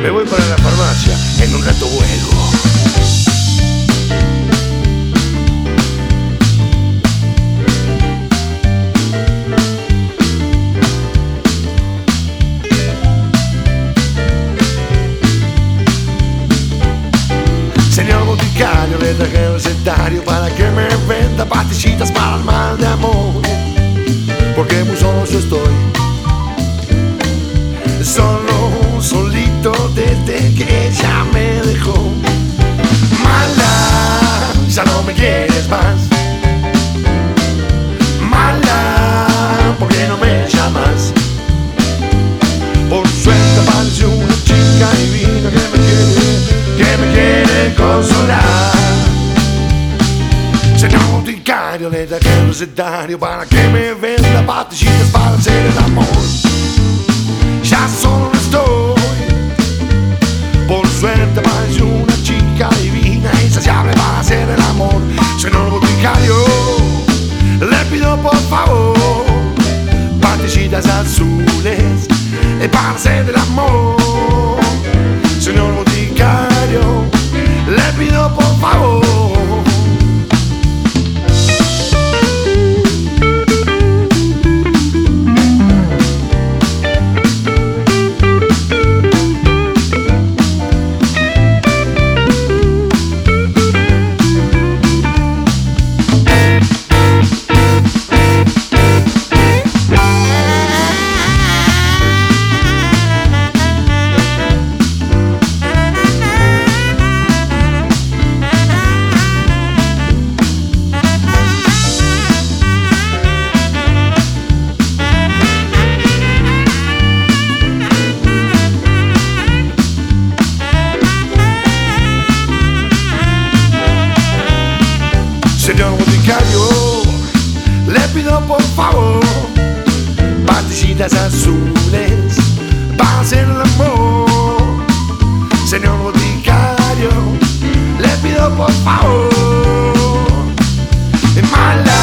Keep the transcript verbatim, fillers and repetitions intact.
Me voy para la farmacia, en un rato vuelvo. Señor boticario, le traje el recetario para que me venda pastillitas para el mal de amor. Porque muy solo yo estoy, solo, solito desde que ella me dejó. Mala, ya no me quieres más. Mala, ¿por qué no me llamas? Por suerte apareció una chica divina que me quiere, que me quiere consolar. Señor boticario, le traje el recetario para que me venda pastillitas para hacer el amor. Ya solo no estoy, por suerte apareció una chica divina insaciable para hacer el amor. Señor boticario, le pido por favor pastillitas azules para hacer el amor. Señor boticario, le pido por favor. Señor boticario, le pido por favor pastillitas azules para hacer el amor. Señor boticario, le pido por favor. Mala,